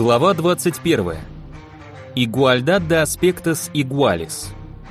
Глава 21. Igualdad de aspectos iguales.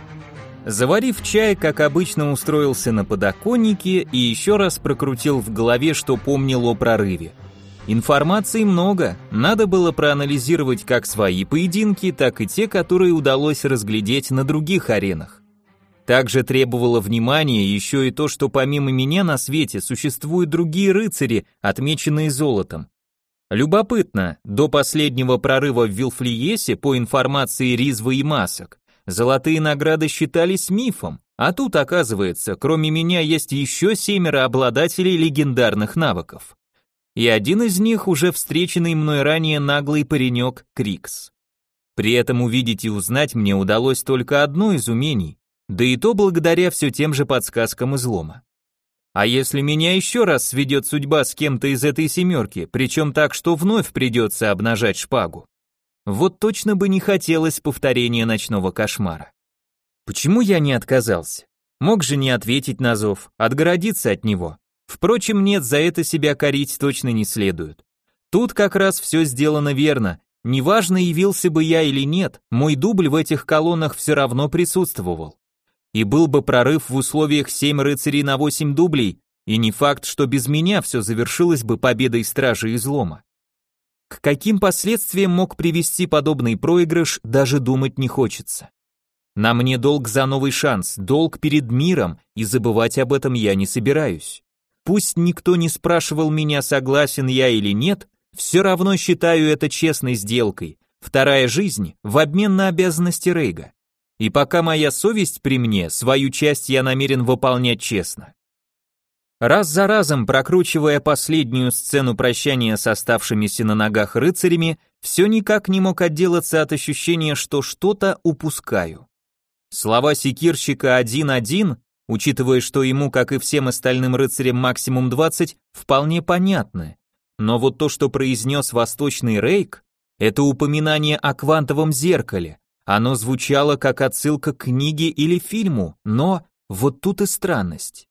Заварив чай, как обычно, устроился на подоконнике и еще раз прокрутил в голове, что помнил о прорыве. Информации много, надо было проанализировать как свои поединки, так и те, которые удалось разглядеть на других аренах. Также требовало внимания еще и то, что помимо меня на свете существуют другие рыцари, отмеченные золотом. Любопытно, до последнего прорыва в Вилфлиесе, по информации Ризвы и Масок, золотые награды считались мифом, а тут, оказывается, кроме меня есть еще 7 обладателей легендарных навыков. И один из них уже встреченный мной ранее наглый паренек Крикс. При этом увидеть и узнать мне удалось только одно из умений, да и то благодаря все тем же подсказкам излома. А если меня еще раз сведет судьба с кем-то из этой семерки, причем так, что вновь придется обнажать шпагу? Вот точно бы не хотелось повторения ночного кошмара. Почему я не отказался? Мог же не ответить на зов, отгородиться от него. Впрочем, нет, за это себя корить точно не следует. Тут как раз все сделано верно. Неважно, явился бы я или нет, мой дубль в этих колоннах все равно присутствовал. И был бы прорыв в условиях 7 рыцарей на 8 дублей, и не факт, что без меня все завершилось бы победой стражи излома. К каким последствиям мог привести подобный проигрыш, даже думать не хочется. На мне долг за новый шанс, долг перед миром, и забывать об этом я не собираюсь. Пусть никто не спрашивал меня, согласен я или нет, все равно считаю это честной сделкой, вторая жизнь в обмен на обязанности Рейга. И пока моя совесть при мне, свою часть я намерен выполнять честно. Раз за разом прокручивая последнюю сцену прощания с оставшимися на ногах рыцарями, все никак не мог отделаться от ощущения, что что-то упускаю. Слова секирщика 1-1, учитывая, что ему, как и всем остальным рыцарям, максимум 20, вполне понятны. Но вот то, что произнес восточный Рейк, это упоминание о квантовом зеркале. Оно звучало как отсылка к книге или фильму, но вот тут и странность.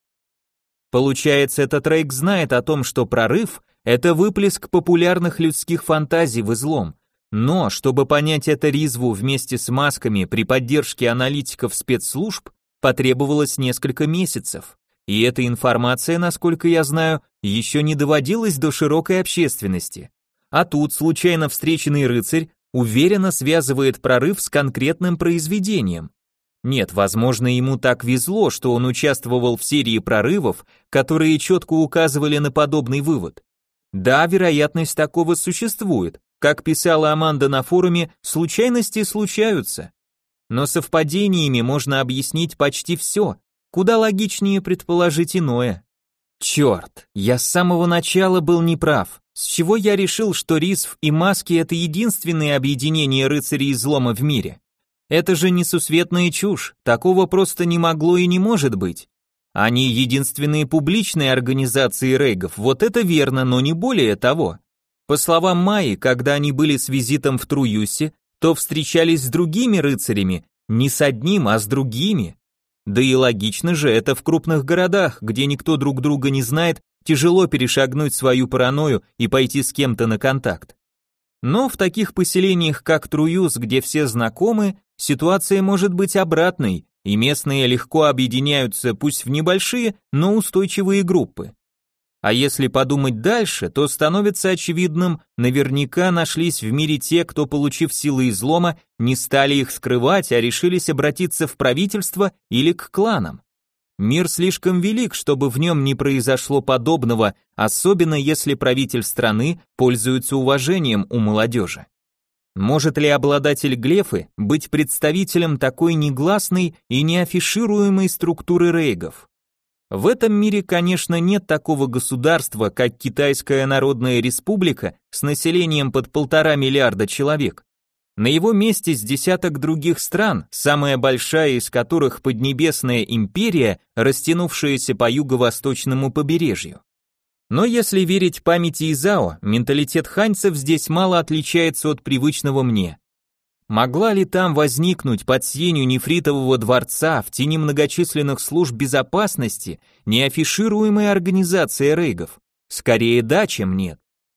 Получается, этот Рейк знает о том, что прорыв – это выплеск популярных людских фантазий в излом, но чтобы понять это Ризву вместе с Масками при поддержке аналитиков спецслужб потребовалось несколько месяцев, и эта информация, насколько я знаю, еще не доводилась до широкой общественности. А тут случайно встреченный рыцарь уверенно связывает прорыв с конкретным произведением. Нет, возможно, ему так везло, что он участвовал в серии прорывов, которые четко указывали на подобный вывод. Да, вероятность такого существует. Как писала Аманда на форуме, случайности случаются. Но совпадениями можно объяснить почти все, куда логичнее предположить иное. Черт, я с самого начала был неправ. С чего я решил, что Ризв и Маски это единственное объединение рыцарей излома в мире? Это же несусветная чушь, такого просто не могло и не может быть. Они единственные публичные организации рейгов, вот это верно, но не более того. По словам Майи, когда они были с визитом в Труюсе, то встречались с другими рыцарями, не с одним, а с другими. Да и логично же, это в крупных городах, где никто друг друга не знает, тяжело перешагнуть свою паранойю и пойти с кем-то на контакт. Но в таких поселениях, как Труюс, где все знакомы, ситуация может быть обратной, и местные легко объединяются пусть в небольшие, но устойчивые группы. А если подумать дальше, то становится очевидным, наверняка нашлись в мире те, кто, получив силы излома, не стали их скрывать, а решились обратиться в правительство или к кланам. Мир слишком велик, чтобы в нем не произошло подобного, особенно если правитель страны пользуется уважением у молодежи. Может ли обладатель глефы быть представителем такой негласной и неафишируемой структуры рейгов? В этом мире, конечно, нет такого государства, как Китайская Народная Республика с населением под 1,5 миллиарда человек. На его месте с десяток других стран, самая большая из которых Поднебесная империя, растянувшаяся по юго-восточному побережью. Но если верить памяти Изао, менталитет ханьцев здесь мало отличается от привычного мне. Могла ли там возникнуть под сенью нефритового дворца в тени многочисленных служб безопасности неафишируемая организация рейгов? Скорее да, чем нет.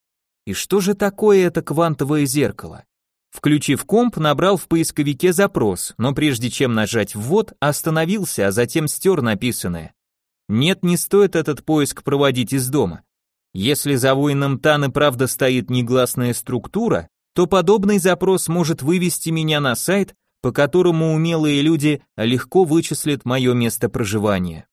И что же такое это квантовое зеркало? Включив комп, набрал в поисковике запрос, но прежде чем нажать «ввод», остановился, а затем стер написанное. Нет, не стоит этот поиск проводить из дома. Если за воином Таны правда стоит негласная структура, то подобный запрос может вывести меня на сайт, по которому умелые люди легко вычислят мое место проживания.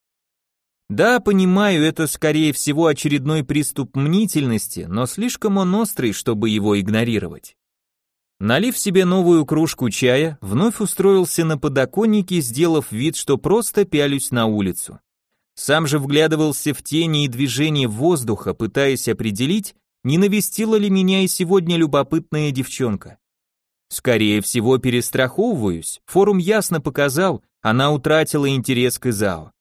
Да, понимаю, это скорее всего очередной приступ мнительности, но слишком он острый, чтобы его игнорировать. Налив себе новую кружку чая, вновь устроился на подоконнике, сделав вид, что просто пялюсь на улицу. Сам же вглядывался в тени и движения воздуха, пытаясь определить, не навестила ли меня и сегодня любопытная девчонка. Скорее всего, перестраховываюсь, форум ясно показал, она утратила интерес к Изао.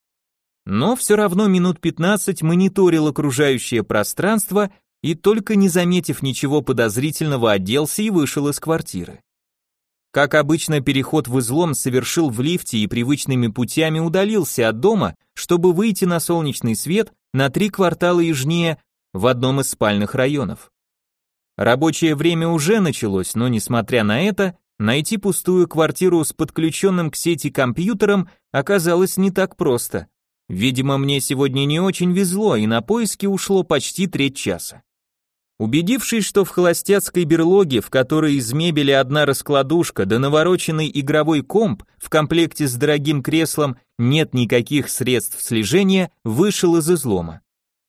Но все равно минут 15 мониторил окружающее пространство и, только не заметив ничего подозрительного, оделся и вышел из квартиры. Как обычно, переход в излом совершил в лифте и привычными путями удалился от дома, чтобы выйти на солнечный свет на 3 квартала южнее в одном из спальных районов. Рабочее время уже началось, но несмотря на это, найти пустую квартиру с подключенным к сети компьютером оказалось не так просто. Видимо, мне сегодня не очень везло, и на поиски ушло почти 3 часа. Убедившись, что в холостяцкой берлоге, в которой из мебели одна раскладушка да навороченный игровой комп в комплекте с дорогим креслом, нет никаких средств слежения, вышел из излома.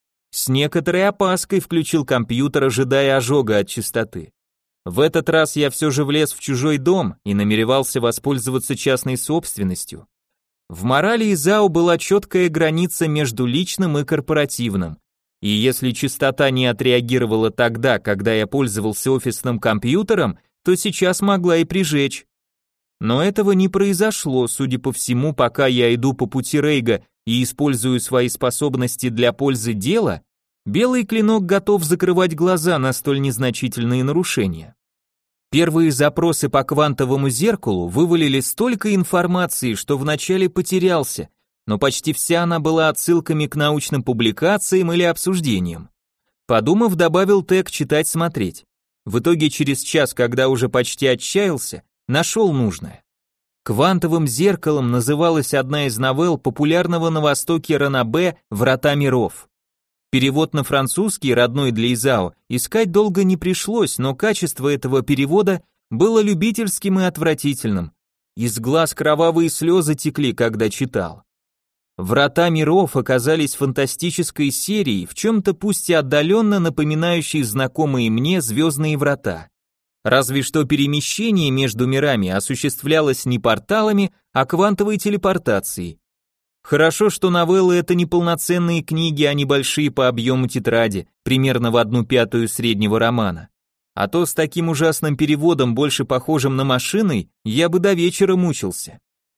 С некоторой опаской включил компьютер, ожидая ожога от чистоты. В этот раз я все же влез в чужой дом и намеревался воспользоваться частной собственностью. В морали Изао была четкая граница между личным и корпоративным. И если частота не отреагировала тогда, когда я пользовался офисным компьютером, то сейчас могла и прижечь. Но этого не произошло, судя по всему, пока я иду по пути Рейга и использую свои способности для пользы дела, белый клинок готов закрывать глаза на столь незначительные нарушения. Первые запросы по квантовому зеркалу вывалили столько информации, что вначале потерялся, но почти вся она была отсылками к научным публикациям или обсуждениям. Подумав, добавил тег «читать-смотреть». В итоге через час, когда уже почти отчаялся, нашел нужное. Квантовым зеркалом называлась одна из новелл популярного на востоке ранобэ «Врата миров». Перевод на французский, родной для Изао, искать долго не пришлось, но качество этого перевода было любительским и отвратительным. Из глаз кровавые слезы текли, когда читал. «Врата миров» оказались фантастической серией, в чем-то пусть и отдаленно напоминающей знакомые мне «Звездные врата». Разве что перемещение между мирами осуществлялось не порталами, а квантовой телепортацией. Хорошо, что новеллы это не полноценные книги, а небольшие по объему тетради, примерно в 1/5 среднего романа. А то с таким ужасным переводом, больше похожим на машиной, я бы до вечера мучился.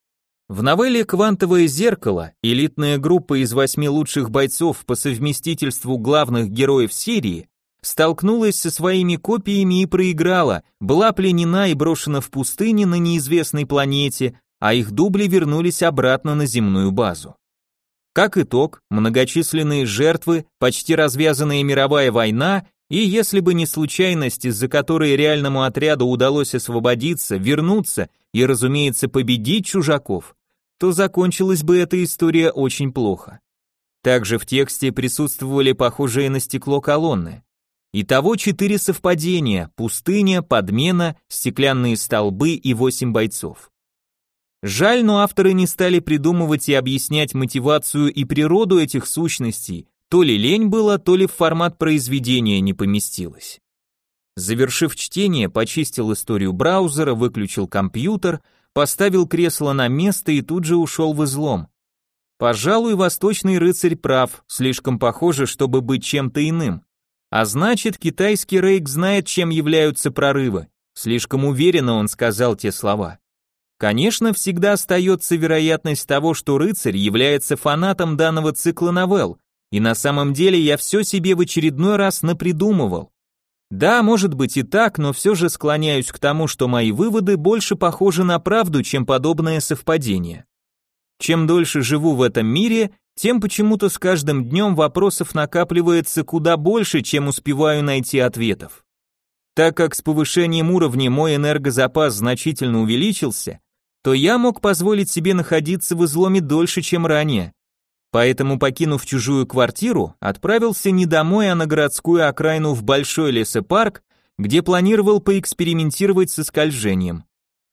В новелле «Квантовое зеркало» элитная группа из 8 лучших бойцов по совместительству главных героев серии столкнулась со своими копиями и проиграла, была пленена и брошена в пустыне на неизвестной планете, а их дубли вернулись обратно на земную базу. Как итог, многочисленные жертвы, почти развязанная мировая война, и если бы не случайность, из-за которой реальному отряду удалось освободиться, вернуться и, разумеется, победить чужаков, то закончилась бы эта история очень плохо. Также в тексте присутствовали похожие на стекло колонны. Итого 4 совпадения: пустыня, подмена, стеклянные столбы и 8 бойцов. Жаль, но авторы не стали придумывать и объяснять мотивацию и природу этих сущностей, то ли лень было, то ли в формат произведения не поместилось. Завершив чтение, почистил историю браузера, выключил компьютер, поставил кресло на место и тут же ушел в излом. Пожалуй, восточный рыцарь прав, слишком похоже, чтобы быть чем-то иным. А значит, китайский Рейк знает, чем являются прорывы. Слишком уверенно он сказал те слова. Конечно, всегда остается вероятность того, что рыцарь является фанатом данного цикла новелл, и на самом деле я все себе в очередной раз напридумывал. Да, может быть и так, но все же склоняюсь к тому, что мои выводы больше похожи на правду, чем подобное совпадение. Чем дольше живу в этом мире, тем почему-то с каждым днем вопросов накапливается куда больше, чем успеваю найти ответов. Так как с повышением уровня мой энергозапас значительно увеличился, то я мог позволить себе находиться в изломе дольше, чем ранее. Поэтому, покинув чужую квартиру, отправился не домой, а на городскую окраину в большой лесопарк, где планировал поэкспериментировать со скольжением.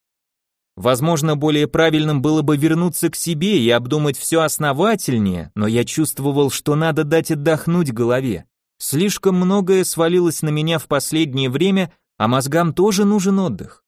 Возможно, более правильным было бы вернуться к себе и обдумать все основательнее, но я чувствовал, что надо дать отдохнуть голове. Слишком многое свалилось на меня в последнее время, а мозгам тоже нужен отдых.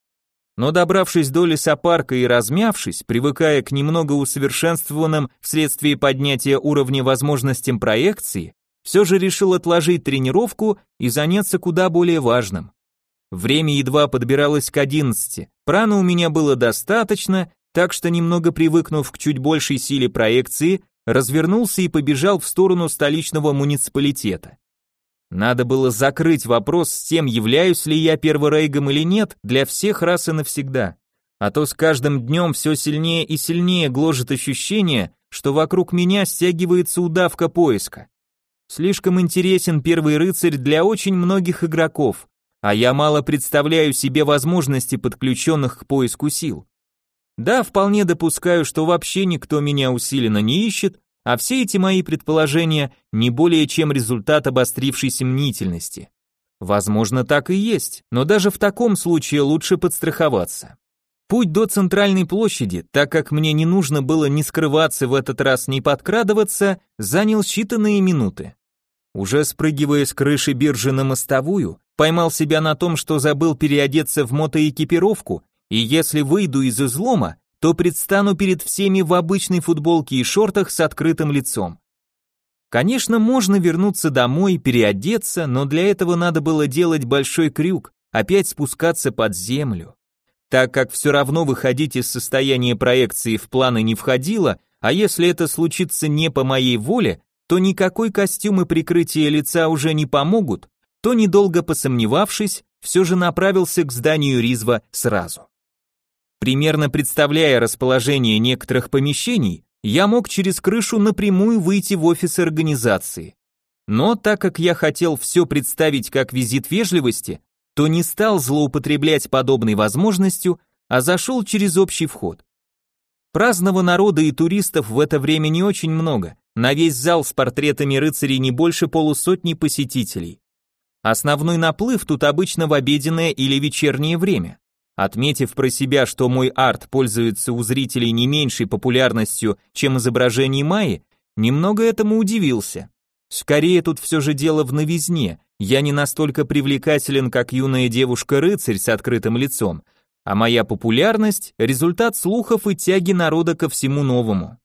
Но добравшись до лесопарка и размявшись, привыкая к немного усовершенствованным вследствие поднятия уровня возможностям проекции, все же решил отложить тренировку и заняться куда более важным. Время едва подбиралось к 11, праны у меня было достаточно, так что немного привыкнув к чуть большей силе проекции, развернулся и побежал в сторону столичного муниципалитета. Надо было закрыть вопрос с тем, являюсь ли я перворейгом или нет, для всех раз и навсегда. А то с каждым днем все сильнее и сильнее гложет ощущение, что вокруг меня стягивается удавка поиска. Слишком интересен первый рыцарь для очень многих игроков, а я мало представляю себе возможности подключенных к поиску сил. Да, вполне допускаю, что вообще никто меня усиленно не ищет, а все эти мои предположения не более чем результат обострившейся мнительности. Возможно, так и есть, но даже в таком случае лучше подстраховаться. Путь до центральной площади, так как мне не нужно было ни скрываться в этот раз, ни подкрадываться, занял считанные минуты. Уже спрыгивая с крыши биржи на мостовую, поймал себя на том, что забыл переодеться в мотоэкипировку, и если выйду из излома, то предстану перед всеми в обычной футболке и шортах с открытым лицом. Конечно, можно вернуться домой, переодеться, но для этого надо было делать большой крюк, опять спускаться под землю. Так как все равно выходить из состояния проекции в планы не входило, а если это случится не по моей воле, то никакой костюм и прикрытие лица уже не помогут, то, недолго посомневавшись, все же направился к зданию Ризва сразу. Примерно представляя расположение некоторых помещений, я мог через крышу напрямую выйти в офис организации. Но так как я хотел все представить как визит вежливости, то не стал злоупотреблять подобной возможностью, а зашел через общий вход. Праздного народа и туристов в это время не очень много, на весь зал с портретами рыцарей не больше полусотни посетителей. Основной наплыв тут обычно в обеденное или вечернее время. Отметив про себя, что мой арт пользуется у зрителей не меньшей популярностью, чем изображение Майи, немного этому удивился. Скорее тут все же дело в новизне, я не настолько привлекателен, как юная девушка-рыцарь с открытым лицом, а моя популярность – результат слухов и тяги народа ко всему новому.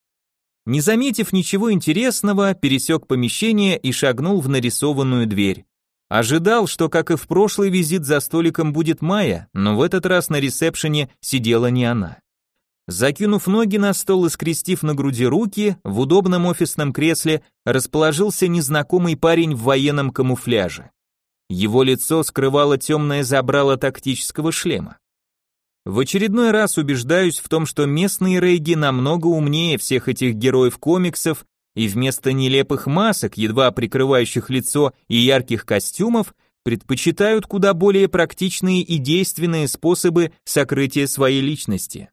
Не заметив ничего интересного, пересек помещение и шагнул в нарисованную дверь. Ожидал, что, как и в прошлый визит, за столиком будет Майя, но в этот раз на ресепшене сидела не она. Закинув ноги на стол и скрестив на груди руки, в удобном офисном кресле расположился незнакомый парень в военном камуфляже. Его лицо скрывало темное забрало тактического шлема. В очередной раз убеждаюсь в том, что местные рейги намного умнее всех этих героев комиксов, и вместо нелепых масок, едва прикрывающих лицо, и ярких костюмов, предпочитают куда более практичные и действенные способы сокрытия своей личности.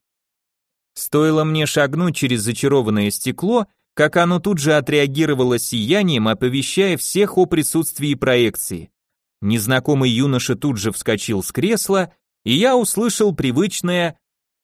Стоило мне шагнуть через зачарованное стекло, как оно тут же отреагировало сиянием, оповещая всех о присутствии проекции. Незнакомый юноша тут же вскочил с кресла, и я услышал привычное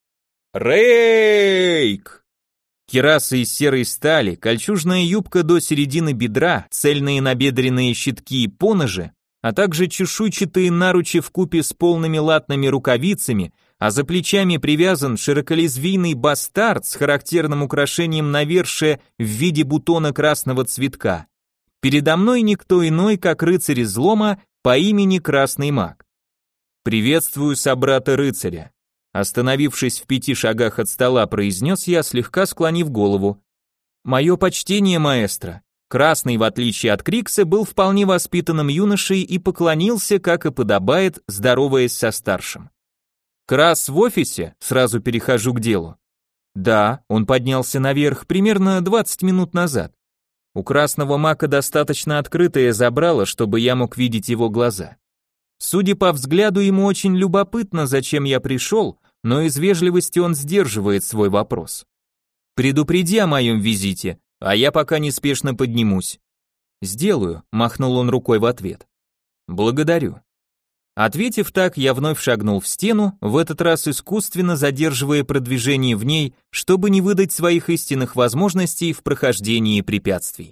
«Рейк!». Кираса из серой стали, кольчужная юбка до середины бедра, цельные набедренные щитки и поножи, а также чешуйчатые наручи вкупе с полными латными рукавицами, а за плечами привязан широколезвийный бастард с характерным украшением навершия в виде бутона красного цветка. Передо мной никто иной, как рыцарь излома по имени Красный Маг. «Приветствую собрата-рыцаря», остановившись в 5 шагах от стола, произнес я, слегка склонив голову. «Мое почтение, маэстро». Красный, в отличие от Крикса, был вполне воспитанным юношей и поклонился, как и подобает, здороваясь со старшим. «Крас в офисе?» Сразу перехожу к делу. «Да», он поднялся наверх примерно 20 минут назад. У Красного Мака достаточно открытое забрало, чтобы я мог видеть его глаза. Судя по взгляду, ему очень любопытно, зачем я пришел, но из вежливости он сдерживает свой вопрос. «Предупреди о моем визите, а я пока неспешно поднимусь». «Сделаю», — махнул он рукой в ответ. «Благодарю». Ответив так, я вновь шагнул в стену, в этот раз искусственно задерживая продвижение в ней, чтобы не выдать своих истинных возможностей в прохождении препятствий.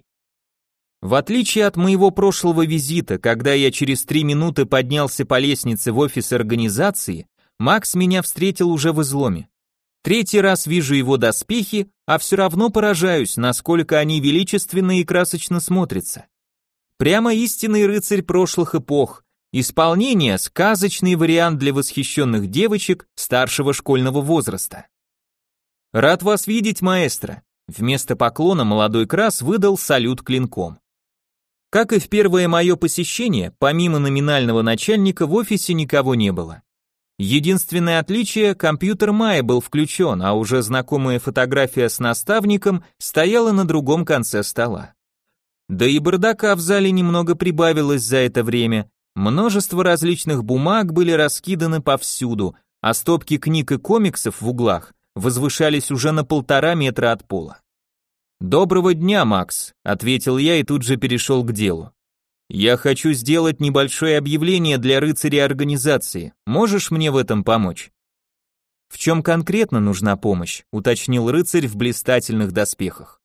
В отличие от моего прошлого визита, когда я через 3 минуты поднялся по лестнице в офис организации, Макс меня встретил уже в изломе. 3-й раз вижу его доспехи, а все равно поражаюсь, насколько они величественно и красочно смотрятся. Прямо истинный рыцарь прошлых эпох. Исполнение – сказочный вариант для восхищенных девочек старшего школьного возраста. «Рад вас видеть, маэстро», – вместо поклона молодой крас выдал салют клинком. Как и в первое мое посещение, помимо номинального начальника в офисе никого не было. Единственное отличие – компьютер Майи был включен, а уже знакомая фотография с наставником стояла на другом конце стола. Да и бардака в зале немного прибавилось за это время. Множество различных бумаг были раскиданы повсюду, а стопки книг и комиксов в углах возвышались уже на 1,5 метра от пола. «Доброго дня, Макс», — ответил я и тут же перешел к делу. «Я хочу сделать небольшое объявление для рыцарей организации. Можешь мне в этом помочь?» «В чем конкретно нужна помощь?» — уточнил рыцарь в блистательных доспехах.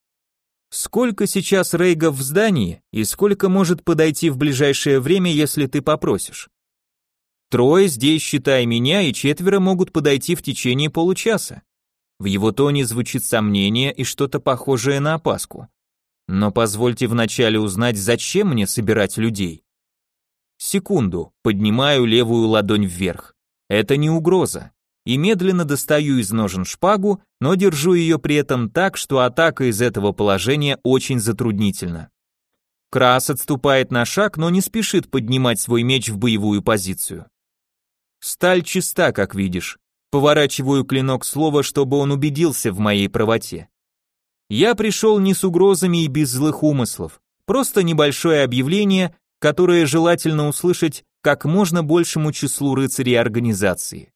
«Сколько сейчас рейгов в здании и сколько может подойти в ближайшее время, если ты попросишь?» «3 здесь, считай меня, и 4 могут подойти в течение получаса». В его тоне звучит сомнение и что-то похожее на опаску. «Но позвольте вначале узнать, зачем мне собирать людей?» Секунду, поднимаю левую ладонь вверх. Это не угроза. И медленно достаю из ножен шпагу, но держу ее при этом так, что атака из этого положения очень затруднительна. Крас отступает на шаг, но не спешит поднимать свой меч в боевую позицию. Сталь чиста, как видишь. Поворачиваю клинок слова, чтобы он убедился в моей правоте. Я пришел не с угрозами и без злых умыслов, просто небольшое объявление, которое желательно услышать как можно большему числу рыцарей организации.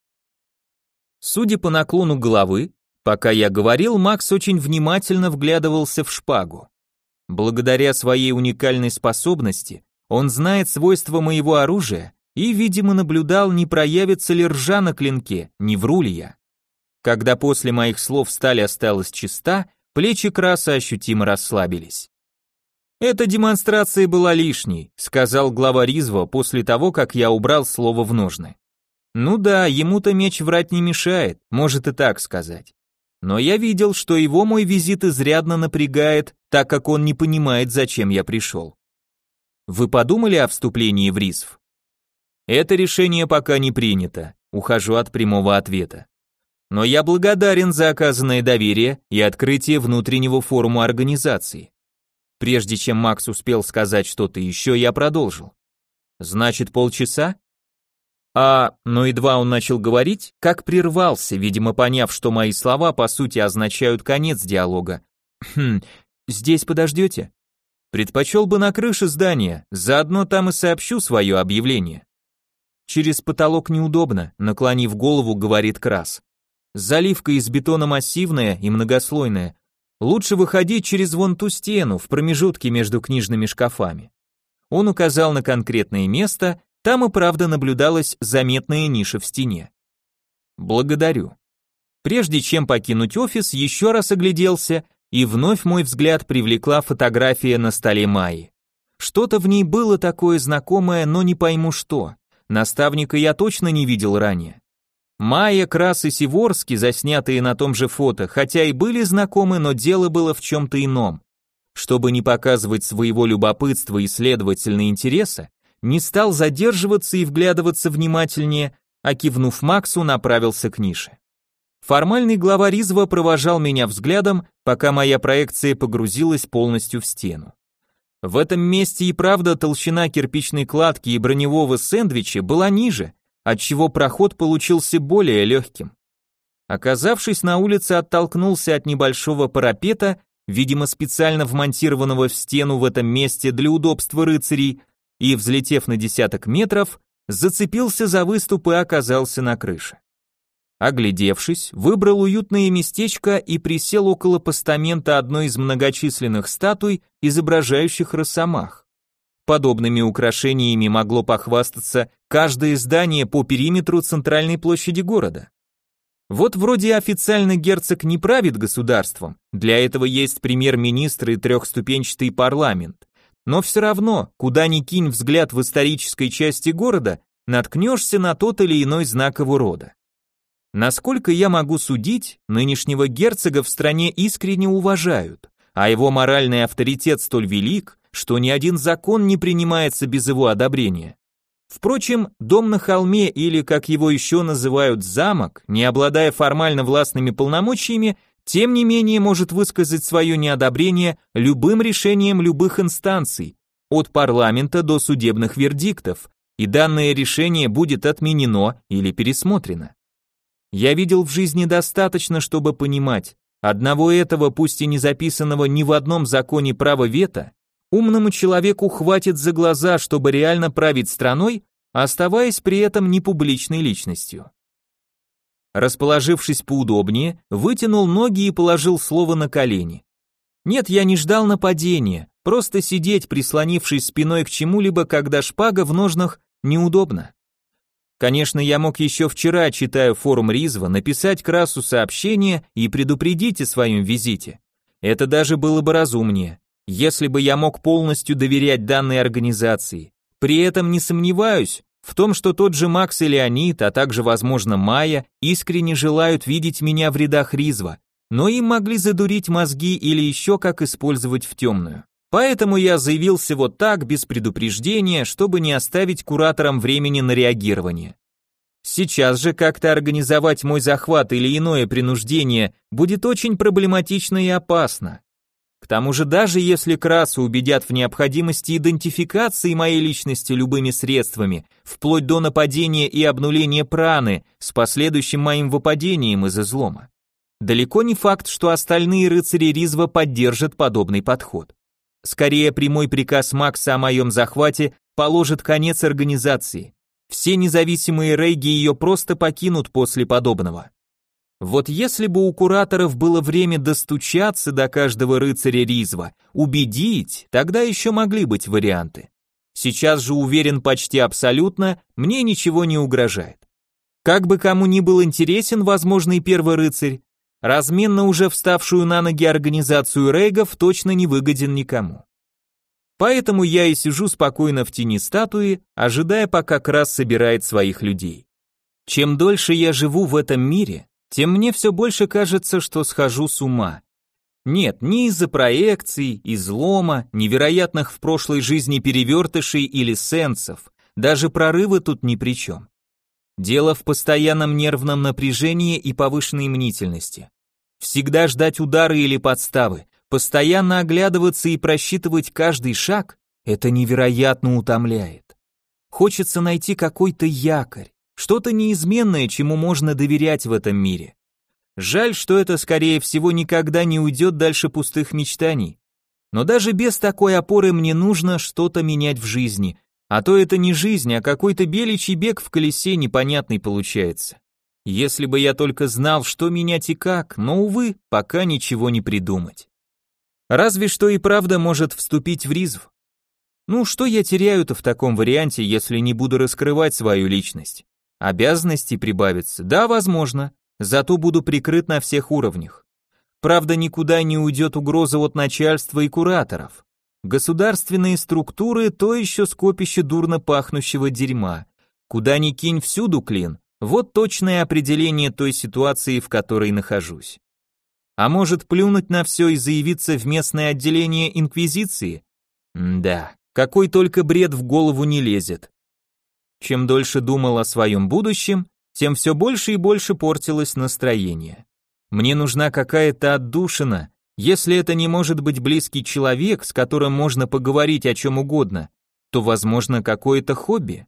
Судя по наклону головы, пока я говорил, Макс очень внимательно вглядывался в шпагу. Благодаря своей уникальной способности, он знает свойства моего оружия и, видимо, наблюдал, не проявится ли ржа на клинке, не вру ли я. Когда после моих слов сталь осталась чиста, плечи краса ощутимо расслабились. «Эта демонстрация была лишней», — сказал глава Ризва после того, как я убрал слово в ножны. «Ну да, ему-то меч врать не мешает, может и так сказать. Но я видел, что его мой визит изрядно напрягает, так как он не понимает, зачем я пришел. Вы подумали о вступлении в Ризв?» «Это решение пока не принято», — ухожу от прямого ответа. «Но я благодарен за оказанное доверие и открытие внутреннего форума организации». Прежде чем Макс успел сказать что-то еще, я продолжил. «Значит, полчаса?» Но едва он начал говорить, как прервался, видимо, поняв, что мои слова по сути означают конец диалога. «Здесь подождете?» «Предпочел бы на крыше здания, заодно там и сообщу свое объявление». «Через потолок неудобно», наклонив голову, говорит Крас. «Заливка из бетона массивная и многослойная. Лучше выходить через вон ту стену, в промежутке между книжными шкафами». Он указал на конкретное место. Там и правда наблюдалась заметная ниша в стене. «Благодарю». Прежде чем покинуть офис, еще раз огляделся, и вновь мой взгляд привлекла фотография на столе Майи. Что-то в ней было такое знакомое, но не пойму что. Наставника я точно не видел ранее. Майя, Крас и Сиворский, заснятые на том же фото, хотя и были знакомы, но дело было в чем-то ином. Чтобы не показывать своего любопытства и, следовательно, интереса, не стал задерживаться и вглядываться внимательнее, а кивнув Максу, направился к нише. Формальный глава Ризва провожал меня взглядом, пока моя проекция погрузилась полностью в стену. В этом месте и правда толщина кирпичной кладки и броневого сэндвича была ниже, отчего проход получился более легким. Оказавшись на улице, оттолкнулся от небольшого парапета, видимо специально вмонтированного в стену в этом месте для удобства рыцарей, и, взлетев на 10 метров, зацепился за выступ и оказался на крыше. Оглядевшись, выбрал уютное местечко и присел около постамента одной из многочисленных статуй, изображающих росомах. Подобными украшениями могло похвастаться каждое здание по периметру центральной площади города. Вот вроде официально герцог не правит государством, для этого есть премьер-министр и трехступенчатый парламент. Но все равно, куда ни кинь взгляд в исторической части города, наткнешься на тот или иной знак его рода. Насколько я могу судить, нынешнего герцога в стране искренне уважают, а его моральный авторитет столь велик, что ни один закон не принимается без его одобрения. Впрочем, дом на холме или, как его еще называют, замок, не обладая формально властными полномочиями, тем не менее может высказать свое неодобрение любым решением любых инстанций, от парламента до судебных вердиктов, и данное решение будет отменено или пересмотрено. Я видел в жизни достаточно, чтобы понимать, одного этого, пусть и не записанного ни в одном законе права вето, умному человеку хватит за глаза, чтобы реально править страной, оставаясь при этом не публичной личностью. Расположившись поудобнее, вытянул ноги и положил слово на колени. Нет, я не ждал нападения, просто сидеть, прислонившись спиной к чему-либо, когда шпага в ножнах, неудобно. Конечно, я мог еще вчера, читая форум Ризва, написать Красу сообщение и предупредить о своем визите. Это даже было бы разумнее, если бы я мог полностью доверять данной организации. При этом не сомневаюсь в том, что тот же Макс и Леонид, а также, возможно, Майя, искренне желают видеть меня в рядах Ризва, но им могли задурить мозги или еще как использовать в темную. Поэтому я заявился вот так, без предупреждения, чтобы не оставить кураторам времени на реагирование. Сейчас же как-то организовать мой захват или иное принуждение будет очень проблематично и опасно. К тому же даже если Красу убедят в необходимости идентификации моей личности любыми средствами, вплоть до нападения и обнуления праны с последующим моим выпадением из излома, далеко не факт, что остальные рыцари Ризва поддержат подобный подход. Скорее, прямой приказ Макса о моем захвате положит конец организации. Все независимые рейги ее просто покинут после подобного. Вот если бы у кураторов было время достучаться до каждого рыцаря Ризва, убедить, тогда еще могли быть варианты. Сейчас же уверен почти абсолютно, мне ничего не угрожает. Как бы кому ни был интересен возможный первый рыцарь, размен на уже вставшую на ноги организацию рейгов точно не выгоден никому. Поэтому я и сижу спокойно в тени статуи, ожидая, пока Крас собирает своих людей. Чем дольше я живу в этом мире, тем мне все больше кажется, что схожу с ума. Нет, ни из-за проекций, излома, невероятных в прошлой жизни перевертышей или сенсов, даже прорывы тут ни при чем. Дело в постоянном нервном напряжении и повышенной мнительности. Всегда ждать удары или подставы, постоянно оглядываться и просчитывать каждый шаг – это невероятно утомляет. Хочется найти какой-то якорь, что-то неизменное, чему можно доверять в этом мире. Жаль, что это, скорее всего, никогда не уйдет дальше пустых мечтаний. Но даже без такой опоры мне нужно что-то менять в жизни, а то это не жизнь, а какой-то беличий бег в колесе непонятный получается. Если бы я только знал, что менять и как, но, увы, пока ничего не придумать. Разве что и правда может вступить в Ризв. Ну, что я теряю-то в таком варианте, если не буду раскрывать свою личность? Обязанностей прибавится? Да, возможно, зато буду прикрыт на всех уровнях. Правда, никуда не уйдет угроза от начальства и кураторов. Государственные структуры – то еще скопище дурно пахнущего дерьма. Куда ни кинь, всюду клин. Вот точное определение той ситуации, в которой нахожусь. А может плюнуть на все и заявиться в местное отделение Инквизиции? Да, какой только бред в голову не лезет. Чем дольше думал о своем будущем, тем все больше и больше портилось настроение. Мне нужна какая-то отдушина, если это не может быть близкий человек, с которым можно поговорить о чем угодно, то, возможно, какое-то хобби.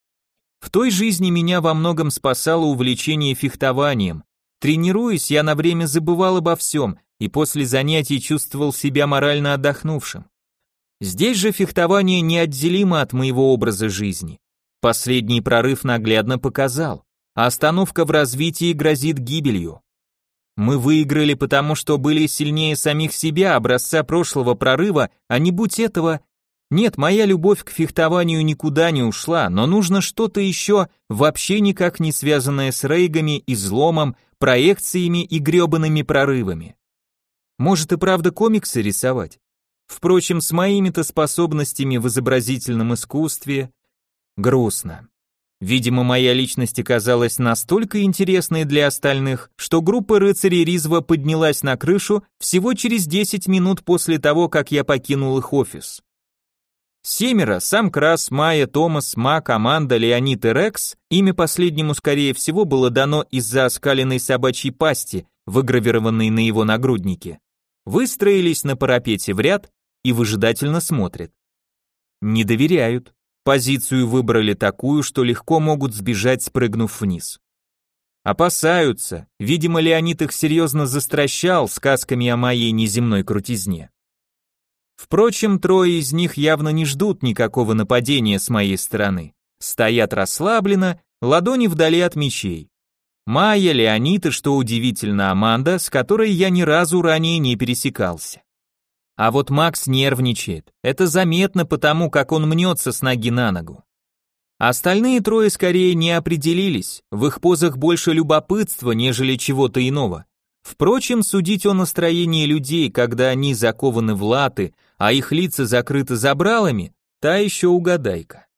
В той жизни меня во многом спасало увлечение фехтованием. Тренируясь, я на время забывал обо всем и после занятий чувствовал себя морально отдохнувшим. Здесь же фехтование неотделимо от моего образа жизни. Последний прорыв наглядно показал. Остановка в развитии грозит гибелью. Мы выиграли, потому что были сильнее самих себя, образца прошлого прорыва, а не будь этого... Нет, моя любовь к фехтованию никуда не ушла, но нужно что-то еще, вообще никак не связанное с рейгами, изломом, проекциями и гребаными прорывами. Может и правда комиксы рисовать? Впрочем, с моими-то способностями в изобразительном искусстве... Грустно. Видимо, моя личность оказалась настолько интересной для остальных, что группа рыцарей Ризва поднялась на крышу всего через 10 минут после того, как я покинул их офис. 7, сам Крас, Майя, Томас, Мак, Аманда, Леонид и Рекс, имя последнему, скорее всего, было дано из-за оскаленной собачьей пасти, выгравированной на его нагруднике, выстроились на парапете в ряд и выжидательно смотрят. Не доверяют. Позицию выбрали такую, что легко могут сбежать, спрыгнув вниз. Опасаются, видимо, Леонид их серьезно застращал сказками о моей неземной крутизне. Впрочем, 3 из них явно не ждут никакого нападения с моей стороны. Стоят расслабленно, ладони вдали от мечей. Майя, Леонид и, что удивительно, Аманда, с которой я ни разу ранее не пересекался. А вот Макс нервничает, это заметно потому, как он мнется с ноги на ногу. Остальные 3 скорее не определились, в их позах больше любопытства, нежели чего-то иного. Впрочем, судить о настроении людей, когда они закованы в латы, а их лица закрыты забралами, та еще угадайка.